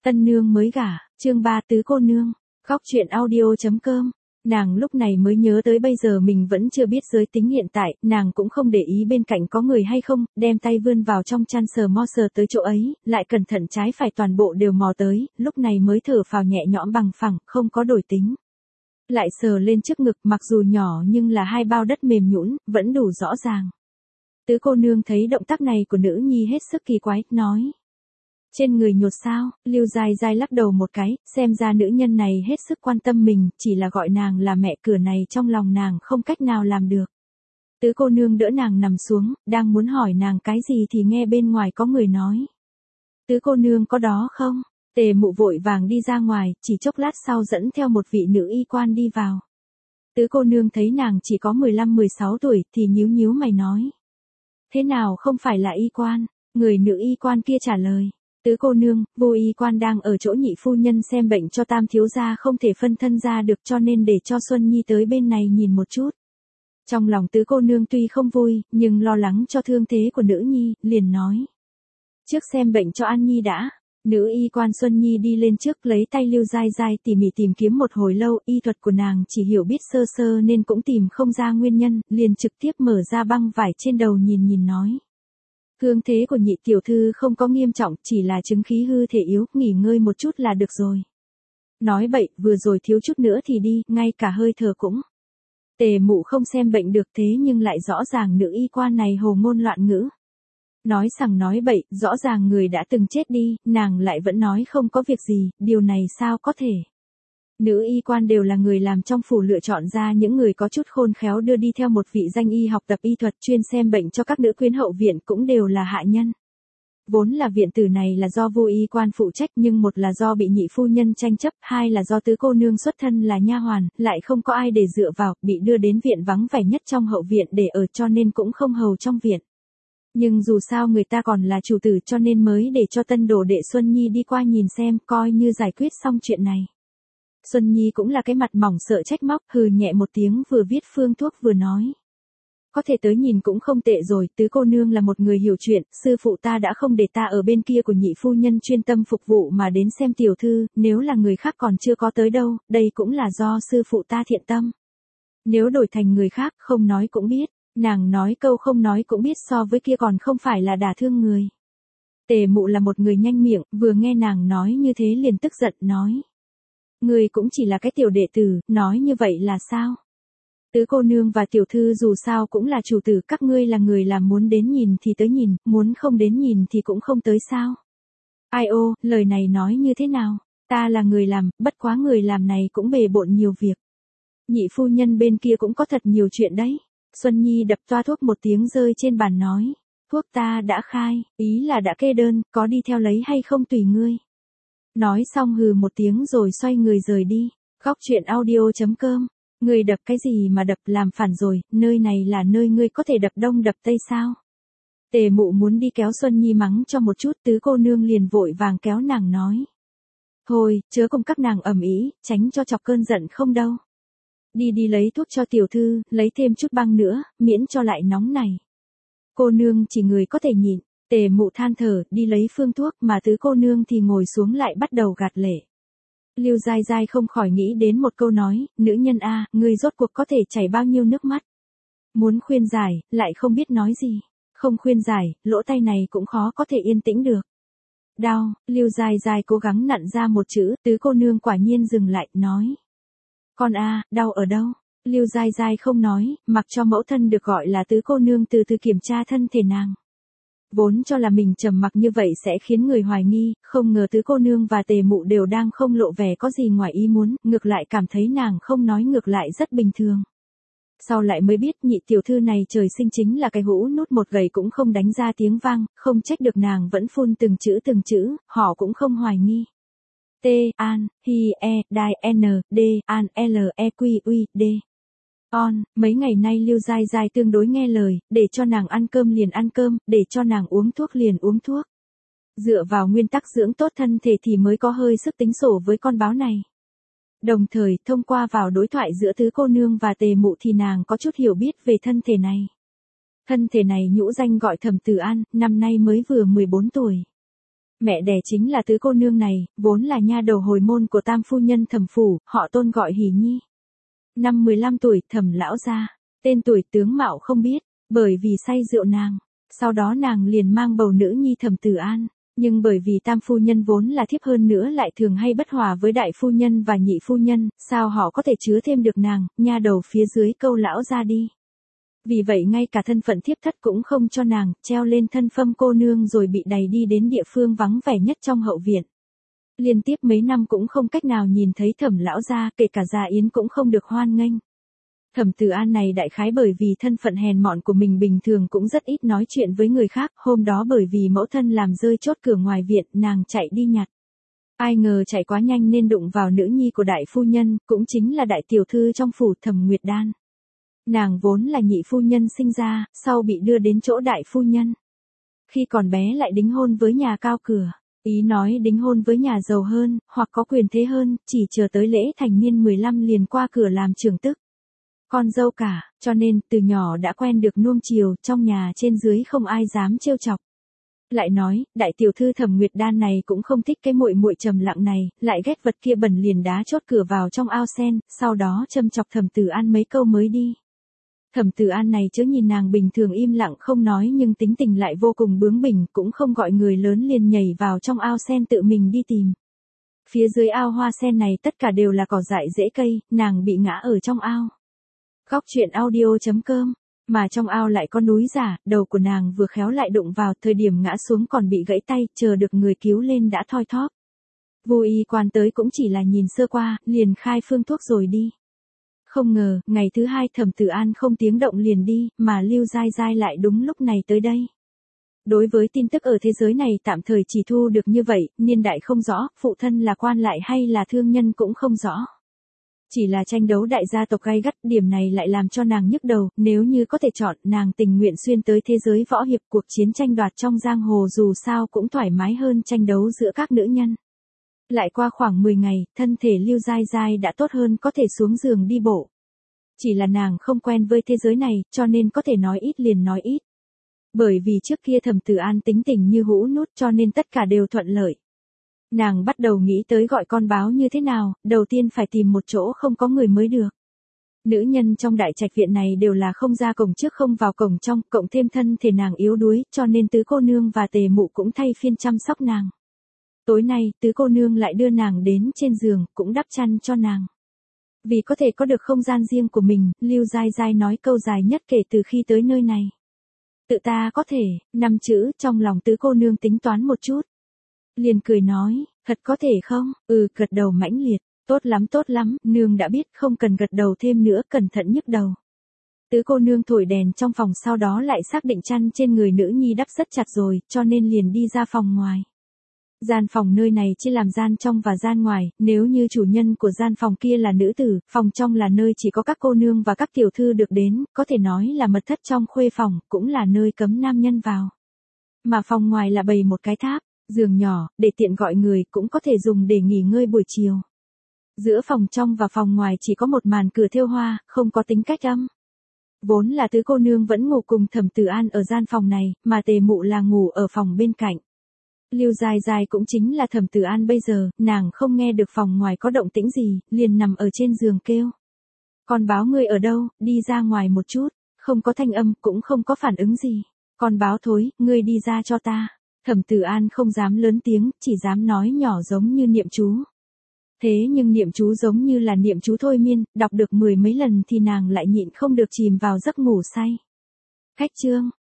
Tân nương mới gả, chương 3 tứ cô nương, khóc chuyện audio.com. Nàng lúc này mới nhớ tới bây giờ mình vẫn chưa biết giới tính hiện tại, nàng cũng không để ý bên cạnh có người hay không, đem tay vươn vào trong chăn sờ mo sờ tới chỗ ấy, lại cẩn thận trái phải toàn bộ đều mò tới, lúc này mới thở phào nhẹ nhõm bằng phẳng, không có đổi tính. Lại sờ lên trước ngực, mặc dù nhỏ nhưng là hai bao đất mềm nhũn, vẫn đủ rõ ràng. Tứ cô nương thấy động tác này của nữ nhi hết sức kỳ quái, nói. Trên người nhột sao, Lưu Giai Giai lắc đầu một cái, xem ra nữ nhân này hết sức quan tâm mình, chỉ là gọi nàng là mẹ cửa này trong lòng nàng không cách nào làm được. Tứ cô nương đỡ nàng nằm xuống, đang muốn hỏi nàng cái gì thì nghe bên ngoài có người nói. Tứ cô nương có đó không? Tề Mụ vội vàng đi ra ngoài, chỉ chốc lát sau dẫn theo một vị nữ y quan đi vào. Tứ cô nương thấy nàng chỉ có 15-16 tuổi thì nhíu nhíu mày nói. Thế nào không phải là y quan? Người nữ y quan kia trả lời. Tứ cô nương, vô y quan đang ở chỗ nhị phu nhân xem bệnh cho tam thiếu gia không thể phân thân ra được cho nên để cho Xuân Nhi tới bên này nhìn một chút. Trong lòng tứ cô nương tuy không vui, nhưng lo lắng cho thương thế của nữ nhi, liền nói. Trước xem bệnh cho An Nhi đã. Nữ y quan Xuân Nhi đi lên trước lấy tay Lưu Giai Giai tỉ mỉ tìm kiếm một hồi lâu, y thuật của nàng chỉ hiểu biết sơ sơ nên cũng tìm không ra nguyên nhân, liền trực tiếp mở ra băng vải trên đầu nhìn nói. Thương thế của nhị tiểu thư không có nghiêm trọng, chỉ là chứng khí hư thể yếu, nghỉ ngơi một chút là được rồi. Nói bậy, vừa rồi thiếu chút nữa thì đi, ngay cả hơi thở cũng. Tề Mụ không xem bệnh được thế nhưng lại rõ ràng nữ y quan này hồ ngôn loạn ngữ. Nói sằng nói bậy, rõ ràng người đã từng chết đi, nàng lại vẫn nói không có việc gì, điều này sao có thể. Nữ y quan đều là người làm trong phủ lựa chọn ra những người có chút khôn khéo đưa đi theo một vị danh y học tập y thuật chuyên xem bệnh cho các nữ quyến hậu viện cũng đều là hạ nhân. Vốn là viện tử này là do vô y quan phụ trách nhưng một là do bị nhị phu nhân tranh chấp, hai là do tứ cô nương xuất thân là nha hoàn, lại không có ai để dựa vào, bị đưa đến viện vắng vẻ nhất trong hậu viện để ở cho nên cũng không hầu trong viện. Nhưng dù sao người ta còn là chủ tử cho nên mới để cho tân đồ đệ Xuân Nhi đi qua nhìn xem coi như giải quyết xong chuyện này. Xuân Nhi cũng là cái mặt mỏng sợ trách móc, hừ nhẹ một tiếng vừa viết phương thuốc vừa nói. Có thể tới nhìn cũng không tệ rồi, tứ cô nương là một người hiểu chuyện, sư phụ ta đã không để ta ở bên kia của nhị phu nhân chuyên tâm phục vụ mà đến xem tiểu thư, nếu là người khác còn chưa có tới đâu, đây cũng là do sư phụ ta thiện tâm. Nếu đổi thành người khác không nói cũng biết, nàng nói câu không nói cũng biết so với kia còn không phải là đả thương người. Tề Mụ là một người nhanh miệng, vừa nghe nàng nói như thế liền tức giận nói. Người cũng chỉ là cái tiểu đệ tử, nói như vậy là sao? Tứ cô nương và tiểu thư dù sao cũng là chủ tử, các ngươi là người làm muốn đến nhìn thì tới nhìn, muốn không đến nhìn thì cũng không tới sao? Ai ô, lời này nói như thế nào? Ta là người làm, bất quá người làm này cũng bề bộn nhiều việc. Nhị phu nhân bên kia cũng có thật nhiều chuyện đấy. Xuân Nhi đập toa thuốc một tiếng rơi trên bàn nói. Thuốc ta đã khai, ý là đã kê đơn, có đi theo lấy hay không tùy ngươi. Nói xong hừ một tiếng rồi xoay người rời đi. Khóc chuyện audio.com. Người đập cái gì mà đập, làm phản rồi, nơi này là nơi ngươi có thể đập đông đập tây sao? Tề Mụ muốn đi kéo Xuân Nhi mắng cho một chút, tứ cô nương liền vội vàng kéo nàng nói. Thôi, chớ cùng các nàng ầm ĩ, tránh cho chọc cơn giận không đâu. Đi lấy thuốc cho tiểu thư, lấy thêm chút băng nữa, miễn cho lại nóng này. Cô nương chỉ người có thể nhịn. Tề Mụ than thở, đi lấy phương thuốc mà tứ cô nương thì ngồi xuống lại bắt đầu gạt lệ. Lưu Giai Giai không khỏi nghĩ đến một câu nói, nữ nhân a, ngươi rốt cuộc có thể chảy bao nhiêu nước mắt. Muốn khuyên giải, lại không biết nói gì. Không khuyên giải, lỗ tai này cũng khó có thể yên tĩnh được. Đau, Lưu Giai Giai cố gắng nặn ra một chữ, tứ cô nương quả nhiên dừng lại, nói. Con a, đau ở đâu? Lưu Giai Giai không nói, mặc cho mẫu thân được gọi là tứ cô nương từ từ kiểm tra thân thể nàng. Vốn cho là mình trầm mặc như vậy sẽ khiến người hoài nghi, không ngờ tứ cô nương và Tề Mụ đều đang không lộ vẻ có gì ngoài ý muốn, ngược lại cảm thấy nàng không nói ngược lại rất bình thường. Sau lại mới biết nhị tiểu thư này trời sinh chính là cái hũ nút một gầy cũng không đánh ra tiếng vang, không trách được nàng vẫn phun từng chữ, họ cũng không hoài nghi. T, an, hi, e, đai, n, d, an, l, e, q, u, d. Mấy ngày nay Lưu Giai Giai tương đối nghe lời, để cho nàng ăn cơm liền ăn cơm, để cho nàng uống thuốc liền uống thuốc. Dựa vào nguyên tắc dưỡng tốt thân thể thì mới có hơi sức tính sổ với con báo này. Đồng thời, thông qua vào đối thoại giữa tứ cô nương và Tề Mụ thì nàng có chút hiểu biết về thân thể này. Thân thể này nhũ danh gọi Thẩm Tử An, năm nay mới vừa 14 tuổi. Mẹ đẻ chính là tứ cô nương này, vốn là nha đầu hồi môn của tam phu nhân Thẩm phủ, họ Tôn gọi Hỷ Nhi. Năm 15 tuổi, Thẩm lão gia, tên tuổi tướng mạo không biết, bởi vì say rượu nàng. Sau đó nàng liền mang bầu nữ nhi Thẩm Tử An, nhưng bởi vì tam phu nhân vốn là thiếp hơn nữa lại thường hay bất hòa với đại phu nhân và nhị phu nhân, sao họ có thể chứa thêm được nàng, nha đầu phía dưới câu lão gia đi. Vì vậy ngay cả thân phận thiếp thất cũng không cho nàng, treo lên thân phâm cô nương rồi bị đày đi đến địa phương vắng vẻ nhất trong hậu viện. Liên tiếp mấy năm cũng không cách nào nhìn thấy Thẩm lão gia, kể cả Gia Yến cũng không được hoan nghênh. Thẩm Tử An này đại khái bởi vì thân phận hèn mọn của mình bình thường cũng rất ít nói chuyện với người khác, hôm đó bởi vì mẫu thân làm rơi chốt cửa ngoài viện, nàng chạy đi nhặt. Ai ngờ chạy quá nhanh nên đụng vào nữ nhi của đại phu nhân, cũng chính là đại tiểu thư trong phủ Thẩm Nguyệt Đan. Nàng vốn là nhị phu nhân sinh ra, sau bị đưa đến chỗ đại phu nhân. Khi còn bé lại đính hôn với nhà cao cửa, ý nói đính hôn với nhà giàu hơn, hoặc có quyền thế hơn, chỉ chờ tới lễ thành niên 15 liền qua cửa làm trưởng tức. Con dâu cả, cho nên từ nhỏ đã quen được nuông chiều, trong nhà trên dưới không ai dám trêu chọc. Lại nói, đại tiểu thư Thẩm Nguyệt Đan này cũng không thích cái muội muội trầm lặng này, lại ghét vật kia bẩn liền đá chốt cửa vào trong ao sen, sau đó châm chọc Thẩm Tử An mấy câu mới đi. Thẩm Tử An này chớ nhìn nàng bình thường im lặng không nói nhưng tính tình lại vô cùng bướng bỉnh, cũng không gọi người lớn liền nhảy vào trong ao sen tự mình đi tìm. Phía dưới ao hoa sen này tất cả đều là cỏ dại rễ cây, nàng bị ngã ở trong ao. Góc truyện audio.com, mà trong ao lại có núi giả, đầu của nàng vừa khéo lại đụng vào, thời điểm ngã xuống còn bị gãy tay, chờ được người cứu lên đã thoi thóp. Vô y quan tới cũng chỉ là nhìn sơ qua, liền khai phương thuốc rồi đi. Không ngờ, ngày thứ hai Thẩm Tử An không tiếng động liền đi, mà Lưu Giai Giai lại đúng lúc này tới đây. Đối với tin tức ở thế giới này tạm thời chỉ thu được như vậy, niên đại không rõ, phụ thân là quan lại hay là thương nhân cũng không rõ. Chỉ là tranh đấu đại gia tộc gay gắt, điểm này lại làm cho nàng nhức đầu, nếu như có thể chọn, nàng tình nguyện xuyên tới thế giới võ hiệp, cuộc chiến tranh đoạt trong giang hồ dù sao cũng thoải mái hơn tranh đấu giữa các nữ nhân. Lại qua khoảng 10 ngày, thân thể Lưu Giai Giai đã tốt hơn, có thể xuống giường đi bộ. Chỉ là nàng không quen với thế giới này, cho nên có thể nói ít liền nói ít. Bởi vì trước kia Thẩm Tử An tính tình như hũ nút cho nên tất cả đều thuận lợi. Nàng bắt đầu nghĩ tới gọi con báo như thế nào, đầu tiên phải tìm một chỗ không có người mới được. Nữ nhân trong đại trạch viện này đều là không ra cổng trước không vào cổng trong, cộng thêm thân thể nàng yếu đuối, cho nên tứ cô nương và tề mụ cũng thay phiên chăm sóc nàng. Tối nay, tứ cô nương lại đưa nàng đến trên giường, cũng đắp chăn cho nàng. Vì có thể có được không gian riêng của mình, Lưu Giai Giai nói câu dài nhất kể từ khi tới nơi này. Tự ta có thể, 5 chữ, trong lòng tứ cô nương tính toán một chút. Liền cười nói, thật có thể không, gật đầu mãnh liệt, tốt lắm, nương đã biết không cần gật đầu thêm nữa, cẩn thận nhức đầu. Tứ cô nương thổi đèn trong phòng sau đó lại xác định chăn trên người nữ nhi đắp rất chặt rồi, cho nên liền đi ra phòng ngoài. Gian phòng nơi này chia làm gian trong và gian ngoài, nếu như chủ nhân của gian phòng kia là nữ tử, phòng trong là nơi chỉ có các cô nương và các tiểu thư được đến, có thể nói là mật thất trong khuê phòng, cũng là nơi cấm nam nhân vào. Mà phòng ngoài là bày một cái tháp, giường nhỏ, để tiện gọi người, cũng có thể dùng để nghỉ ngơi buổi chiều. Giữa phòng trong và phòng ngoài chỉ có một màn cửa thêu hoa, không có tính cách âm. Vốn là tứ cô nương vẫn ngủ cùng Thẩm Tử An ở gian phòng này, mà tề mụ là ngủ ở phòng bên cạnh. Lưu Giai Giai cũng chính là Thẩm Tử An bây giờ, nàng không nghe được phòng ngoài có động tĩnh gì, liền nằm ở trên giường kêu. Con báo ngươi ở đâu, đi ra ngoài một chút, không có thanh âm, cũng không có phản ứng gì. Con báo thối, ngươi đi ra cho ta. Thẩm Tử An không dám lớn tiếng, chỉ dám nói nhỏ giống như niệm chú. Thế nhưng niệm chú giống như là niệm chú thôi miên, đọc được 10 mấy lần thì nàng lại nhịn không được chìm vào giấc ngủ say. Khách trương,